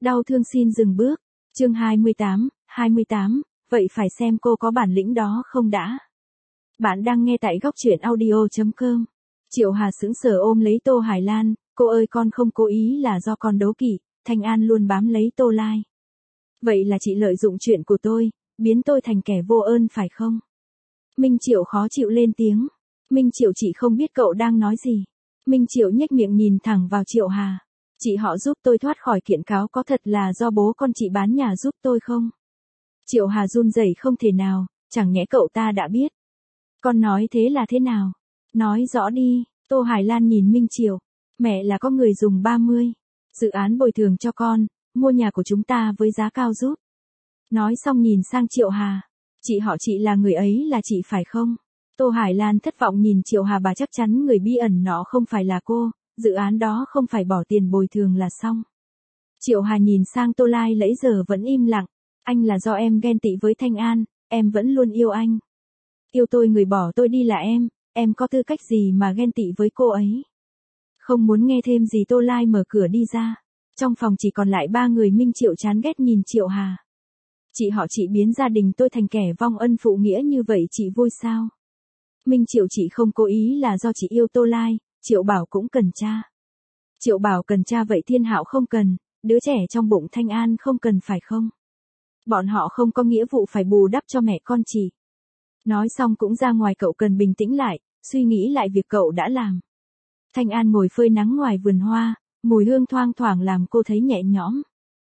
Đau thương xin dừng bước. Chương 28, vậy phải xem cô có bản lĩnh đó không đã. Bạn đang nghe tại góc truyện audio.com. Triệu Hà sững sờ ôm lấy Tô Hải Lan, cô ơi con không cố ý là do con đố kỵ, Thanh An luôn bám lấy Tô Lai. Vậy là chị lợi dụng chuyện của tôi, biến tôi thành kẻ vô ơn phải không? Minh Triệu khó chịu lên tiếng. Minh Triệu chị không biết cậu đang nói gì. Minh Triệu nhếch miệng nhìn thẳng vào Triệu Hà. Chị họ giúp tôi thoát khỏi kiện cáo có thật là do bố con chị bán nhà giúp tôi không? Triệu Hà run rẩy không thể nào, chẳng nhẽ cậu ta đã biết. Con nói thế là thế nào? Nói rõ đi. Tô Hải Lan nhìn Minh Triệu. Mẹ là có người dùng 30 dự án bồi thường cho con, mua nhà của chúng ta với giá cao giúp. Nói xong nhìn sang Triệu Hà. Chị họ chị là người ấy là chị phải không? Tô Hải Lan thất vọng nhìn Triệu Hà, bà chắc chắn người bí ẩn nọ không phải là cô, dự án đó không phải bỏ tiền bồi thường là xong. Triệu Hà nhìn sang Tô Lai nãy giờ vẫn im lặng. Anh là do em ghen tị với Thanh An, em vẫn luôn yêu anh. Yêu tôi người bỏ tôi đi là em có tư cách gì mà ghen tị với cô ấy? Không muốn nghe thêm gì Tô Lai mở cửa đi ra. Trong phòng chỉ còn lại 3 người. Minh Triệu chán ghét nhìn Triệu Hà. Chị họ chị biến gia đình tôi thành kẻ vong ân phụ nghĩa như vậy chị vui sao? Minh Triệu chị không cố ý là do chị yêu Tô Lai, Triệu Bảo cũng cần cha. Triệu Bảo cần cha vậy Thiên Hạo không cần, đứa trẻ trong bụng Thanh An không cần phải không? Bọn họ không có nghĩa vụ phải bù đắp cho mẹ con chị. Nói xong cũng ra ngoài, cậu cần bình tĩnh lại, suy nghĩ lại việc cậu đã làm. Thanh An ngồi phơi nắng ngoài vườn hoa, mùi hương thoang thoảng làm cô thấy nhẹ nhõm.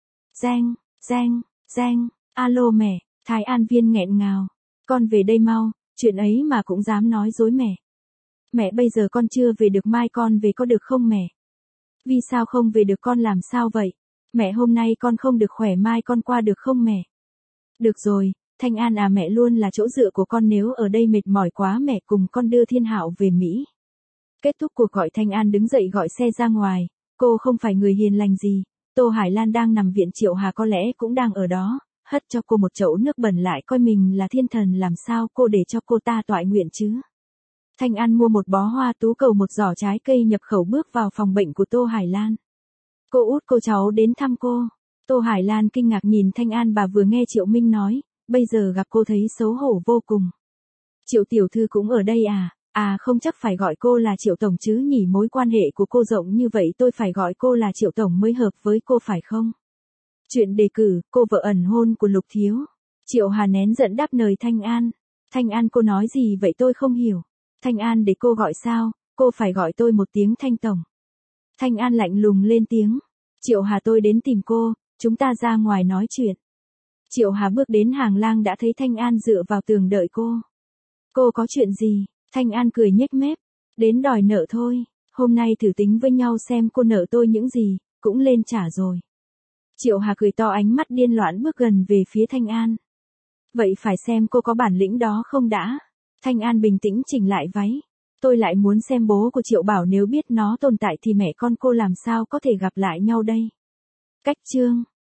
Giang, alo mẹ, Thái An Viên nghẹn ngào. Con về đây mau, chuyện ấy mà cũng dám nói dối mẹ. Mẹ bây giờ con chưa về được, mai con về có được không mẹ? Vì sao không về được, con làm sao vậy? Mẹ hôm nay con không được khỏe, mai con qua được không mẹ? Được rồi, Thanh An à, mẹ luôn là chỗ dựa của con, nếu ở đây mệt mỏi quá mẹ cùng con đưa Thiên Hạo về Mỹ. Kết thúc cuộc gọi Thanh An đứng dậy gọi xe ra ngoài, cô không phải người hiền lành gì. Tô Hải Lan đang nằm viện, Triệu Hà có lẽ cũng đang ở đó, hất cho cô một chậu nước bẩn lại coi mình là thiên thần, làm sao cô để cho cô ta toại nguyện chứ? Thanh An mua một bó hoa tú cầu, một giỏ trái cây nhập khẩu, bước vào phòng bệnh của Tô Hải Lan. Cô út cô cháu đến thăm cô. Tô Hải Lan kinh ngạc nhìn Thanh An, bà vừa nghe Triệu Minh nói, bây giờ gặp cô thấy xấu hổ vô cùng. Triệu tiểu thư cũng ở đây à? À không, chắc phải gọi cô là Triệu tổng chứ nhỉ, mối quan hệ của cô rộng như vậy tôi phải gọi cô là Triệu tổng mới hợp với cô phải không? Chuyện đề cử, cô vợ ẩn hôn của Lục Thiếu. Triệu Hà nén giận đáp lời Thanh An. Thanh An cô nói gì vậy tôi không hiểu. Thanh An để cô gọi sao, cô phải gọi tôi một tiếng Thanh tổng. Thanh An lạnh lùng lên tiếng. Triệu Hà tôi đến tìm cô, chúng ta ra ngoài nói chuyện. Triệu Hà bước đến hàng lang đã thấy Thanh An dựa vào tường đợi cô. Cô có chuyện gì? Thanh An cười nhếch mép. Đến đòi nợ thôi, hôm nay thử tính với nhau xem cô nợ tôi những gì, cũng lên trả rồi. Triệu Hà cười to, ánh mắt điên loạn bước gần về phía Thanh An. Vậy phải xem cô có bản lĩnh đó không đã. Thanh An bình tĩnh chỉnh lại váy. Tôi lại muốn xem bố của Triệu Bảo, nếu biết nó tồn tại thì mẹ con cô làm sao có thể gặp lại nhau đây. Cách chương